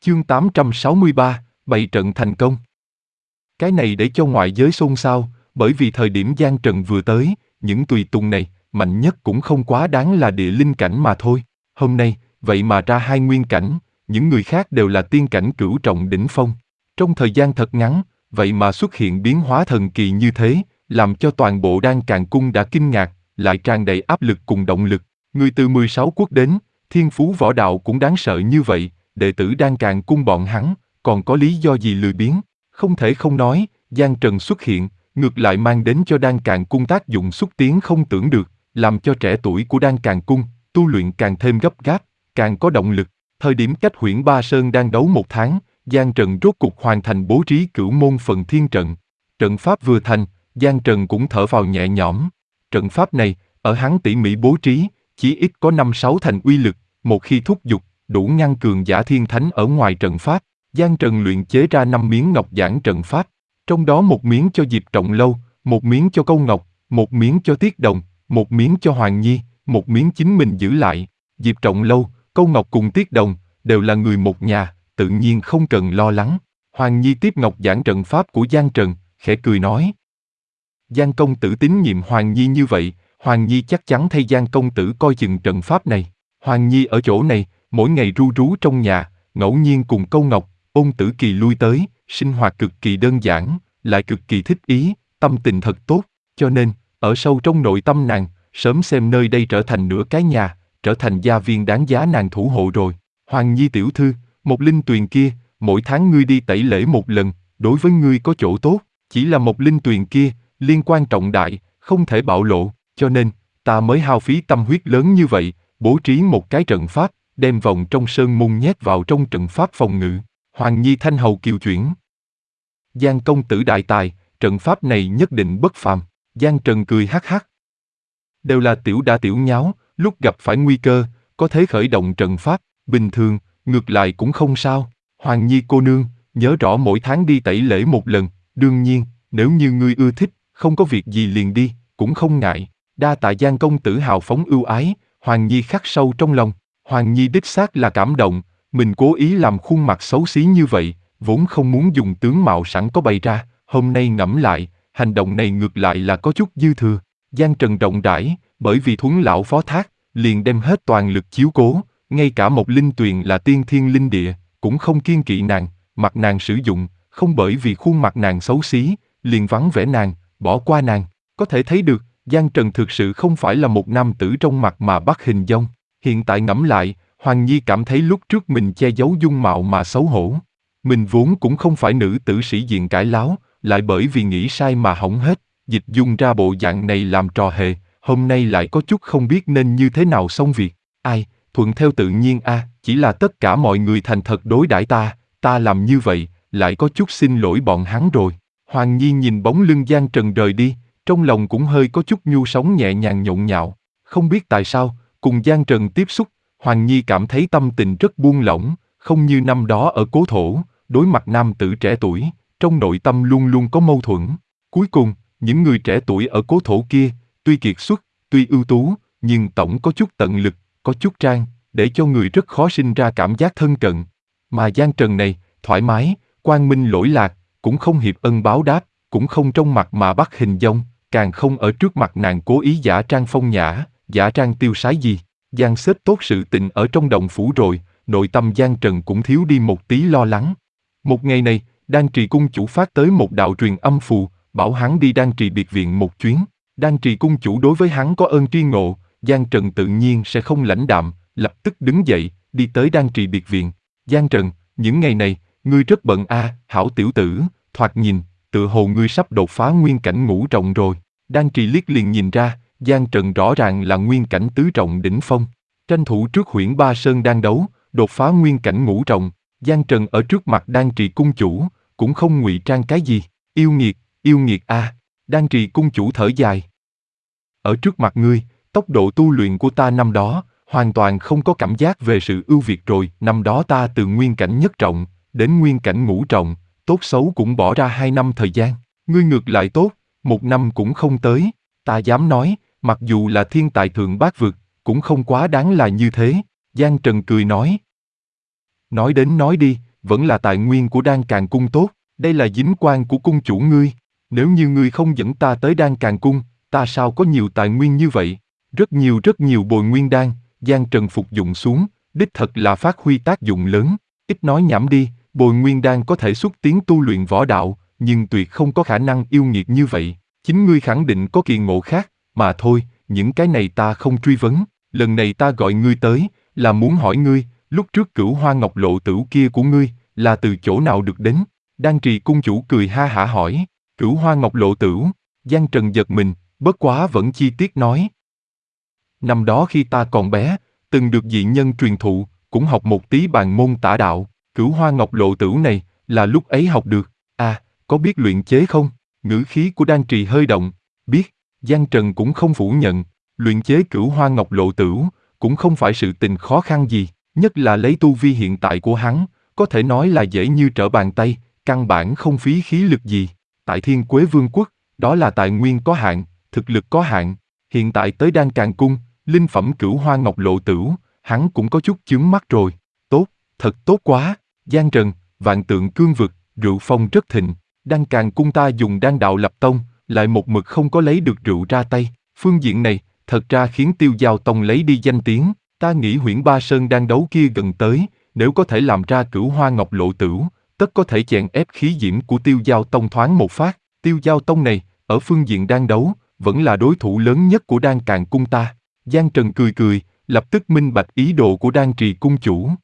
Chương 863, bày trận thành công. Cái này để cho ngoại giới xôn xao, bởi vì thời điểm Giang Trần vừa tới, những tùy tùng này, mạnh nhất cũng không quá đáng là địa linh cảnh mà thôi. Hôm nay, vậy mà ra hai nguyên cảnh, những người khác đều là tiên cảnh cửu trọng đỉnh phong. Trong thời gian thật ngắn, vậy mà xuất hiện biến hóa thần kỳ như thế, làm cho toàn bộ Đan Càn Cung đã kinh ngạc, lại tràn đầy áp lực cùng động lực. Người từ 16 quốc đến, thiên phú võ đạo cũng đáng sợ như vậy, đệ tử Đan Càn Cung bọn hắn, còn có lý do gì lười biếng? Không thể không nói, Giang Trần xuất hiện, ngược lại mang đến cho Đan Càn Cung tác dụng xúc tiến không tưởng được, làm cho trẻ tuổi của Đan Càn Cung, tu luyện càng thêm gấp gáp, càng có động lực. Thời điểm cách Huyễn Ba Sơn đang đấu 1 tháng, Giang Trần rốt cục hoàn thành bố trí Cửu Môn Phần Thiên Trận. Trận pháp vừa thành, Giang Trần cũng thở vào nhẹ nhõm. Trận pháp này, ở hắn tỉ mỉ bố trí, chỉ ít có 5-6 thành uy lực, một khi thúc giục, đủ ngăn cường giả thiên thánh ở ngoài trận pháp. Giang Trần luyện chế ra 5 miếng ngọc giản trận pháp, trong đó một miếng cho Diệp Trọng Lâu, một miếng cho Câu Ngọc, một miếng cho Tiết Đồng, một miếng cho Hoàng Nhi, một miếng chính mình giữ lại. Diệp Trọng Lâu, Câu Ngọc cùng Tiết Đồng đều là người một nhà, tự nhiên không cần lo lắng. Hoàng Nhi tiếp ngọc giản trận pháp của Giang Trần, khẽ cười nói: Giang công tử tín nhiệm Hoàng Nhi như vậy, Hoàng Nhi chắc chắn thay Giang công tử coi chừng trận pháp này. Hoàng Nhi ở chỗ này, mỗi ngày ru rú trong nhà, ngẫu nhiên cùng Câu Ngọc, Ôn Tử Kỳ lui tới, sinh hoạt cực kỳ đơn giản, lại cực kỳ thích ý, tâm tình thật tốt, cho nên, ở sâu trong nội tâm nàng, sớm xem nơi đây trở thành nửa cái nhà, trở thành gia viên đáng giá nàng thủ hộ rồi. Hoàng Nhi tiểu thư, một linh tuyền kia, mỗi tháng ngươi đi tẩy lễ một lần, đối với ngươi có chỗ tốt, chỉ là một linh tuyền kia, liên quan trọng đại, không thể bạo lộ, cho nên, ta mới hao phí tâm huyết lớn như vậy, bố trí một cái trận pháp, đem vòng trong sơn môn nhét vào trong trận pháp phòng ngự. Hoàng Nhi thanh hầu kiều chuyển. Giang công tử đại tài, trận pháp này nhất định bất phàm. Giang Trần cười hắc hắc. Đều là tiểu đả tiểu nháo, lúc gặp phải nguy cơ, có thể khởi động trận pháp, bình thường, ngược lại cũng không sao. Hoàng Nhi cô nương, nhớ rõ mỗi tháng đi tẩy lễ một lần, đương nhiên, nếu như ngươi ưa thích, không có việc gì liền đi, cũng không ngại. Đa tạ Giang công tử hào phóng ưu ái, Hoàng Nhi khắc sâu trong lòng. Hoàng Nhi đích xác là cảm động, mình cố ý làm khuôn mặt xấu xí như vậy, vốn không muốn dùng tướng mạo sẵn có bày ra, hôm nay ngẫm lại, hành động này ngược lại là có chút dư thừa. Giang Trần rộng rãi, bởi vì Thuấn lão phó thác, liền đem hết toàn lực chiếu cố, ngay cả một linh tuyền là tiên thiên linh địa, cũng không kiêng kỵ nàng, mặc nàng sử dụng, không bởi vì khuôn mặt nàng xấu xí, liền vắng vẻ nàng, bỏ qua nàng. Có thể thấy được, Giang Trần thực sự không phải là một nam tử trong mặt mà bắt hình dong. Hiện tại ngẫm lại, Hoàng Nhi cảm thấy lúc trước mình che giấu dung mạo mà xấu hổ. Mình vốn cũng không phải nữ tử sĩ diện cãi láo, lại bởi vì nghĩ sai mà hỏng hết, dịch dung ra bộ dạng này làm trò hề, hôm nay lại có chút không biết nên như thế nào xong việc. Ai, thuận theo tự nhiên a, chỉ là tất cả mọi người thành thật đối đãi ta làm như vậy, lại có chút xin lỗi bọn hắn rồi. Hoàng Nhi nhìn bóng lưng Giang Trần rời đi, trong lòng cũng hơi có chút nhu sóng nhẹ nhàng nhộn nhạo. Không biết tại sao, cùng Giang Trần tiếp xúc, Hoàng Nhi cảm thấy tâm tình rất buông lỏng, không như năm đó ở cố thổ, đối mặt nam tử trẻ tuổi, trong nội tâm luôn luôn có mâu thuẫn. Cuối cùng, những người trẻ tuổi ở cố thổ kia, tuy kiệt xuất, tuy ưu tú, nhưng tổng có chút tận lực, có chút trang, để cho người rất khó sinh ra cảm giác thân cận. Mà Giang Trần này, thoải mái, quang minh lỗi lạc, cũng không hiệp ân báo đáp, cũng không trong mặt mà bắt hình dong, càng không ở trước mặt nàng cố ý giả trang phong nhã, giả trang tiêu sái gì. Giang xếp tốt sự tình ở trong động phủ rồi, nội tâm Giang Trần cũng thiếu đi một tí lo lắng. Một ngày này, Đan Trì cung chủ phát tới một đạo truyền âm phù, bảo hắn đi Đan Trì biệt viện một chuyến. Đan Trì cung chủ đối với hắn có ơn tri ngộ, Giang Trần tự nhiên sẽ không lãnh đạm, lập tức đứng dậy, đi tới Đan Trì biệt viện. Giang Trần, những ngày này, ngươi rất bận a, hảo tiểu tử, thoạt nhìn, tựa hồ ngươi sắp đột phá nguyên cảnh ngũ trọng rồi. Đan Trì liếc liền nhìn ra, Giang Trần rõ ràng là nguyên cảnh tứ trọng đỉnh phong. Tranh thủ trước Huyễn Ba Sơn đang đấu, đột phá nguyên cảnh ngũ trọng. Giang Trần ở trước mặt Đan Trì cung chủ, cũng không ngụy trang cái gì. Yêu nghiệt a. Đan Trì cung chủ thở dài. Ở trước mặt ngươi, tốc độ tu luyện của ta năm đó, hoàn toàn không có cảm giác về sự ưu việt rồi. Năm đó ta từ nguyên cảnh nhất trọng, đến nguyên cảnh ngũ trọng, tốt xấu cũng bỏ ra 2 năm thời gian. Ngươi ngược lại tốt, 1 năm cũng không tới. Ta dám nói, mặc dù là thiên tài thượng bát vực, cũng không quá đáng là như thế. Giang Trần cười nói. Nói đến nói đi, vẫn là tài nguyên của Đan Càn Cung tốt, đây là dính quan của cung chủ ngươi. Nếu như ngươi không dẫn ta tới Đan Càn Cung, ta sao có nhiều tài nguyên như vậy? Rất nhiều bồi nguyên đan, Giang Trần phục dụng xuống, đích thật là phát huy tác dụng lớn. Ít nói nhảm đi, bồi nguyên đan có thể xúc tiến tu luyện võ đạo, nhưng tuyệt không có khả năng yêu nghiệt như vậy. Chính ngươi khẳng định có kỳ ngộ khác, mà thôi, những cái này ta không truy vấn. Lần này ta gọi ngươi tới, là muốn hỏi ngươi, lúc trước Cửu Hoa Ngọc Lộ Tửu kia của ngươi, là từ chỗ nào được đến? Đan Trì cung chủ cười ha hả hỏi, Cửu Hoa Ngọc Lộ Tửu. Giang Trần giật mình, bất quá vẫn chi tiết nói. Năm đó khi ta còn bé, từng được dị nhân truyền thụ, cũng học một tí bàn môn tả đạo, Cửu Hoa Ngọc Lộ Tửu này, là lúc ấy học được. À, có biết luyện chế không? Ngữ khí của Đan Trì hơi động. Biết. Giang Trần cũng không phủ nhận, luyện chế Cửu Hoa Ngọc Lộ Tửu cũng không phải sự tình khó khăn gì, nhất là lấy tu vi hiện tại của hắn, có thể nói là dễ như trở bàn tay, căn bản không phí khí lực gì. Tại Thiên Quế Vương quốc, đó là tài nguyên có hạn, thực lực có hạn. Hiện tại tới Đan Càn Cung, linh phẩm Cửu Hoa Ngọc Lộ Tửu, hắn cũng có chút chướng mắt rồi. Tốt, thật tốt quá. Giang Trần, Vạn Tượng Cương Vực, rượu phong rất thịnh. Đan Càn Cung ta dùng đan đạo lập tông, lại một mực không có lấy được rượu ra tay. Phương diện này, thật ra khiến Tiêu Giao Tông lấy đi danh tiếng. Ta nghĩ Huyễn Ba Sơn đang đấu kia gần tới, nếu có thể làm ra Cửu Hoa Ngọc Lộ Tửu, tất có thể chèn ép khí diễm của Tiêu Giao Tông thoáng một phát. Tiêu Giao Tông này, ở phương diện đang đấu, vẫn là đối thủ lớn nhất của Đan Càn Cung ta. Giang Trần cười cười, lập tức minh bạch ý đồ của Đan Trì cung chủ.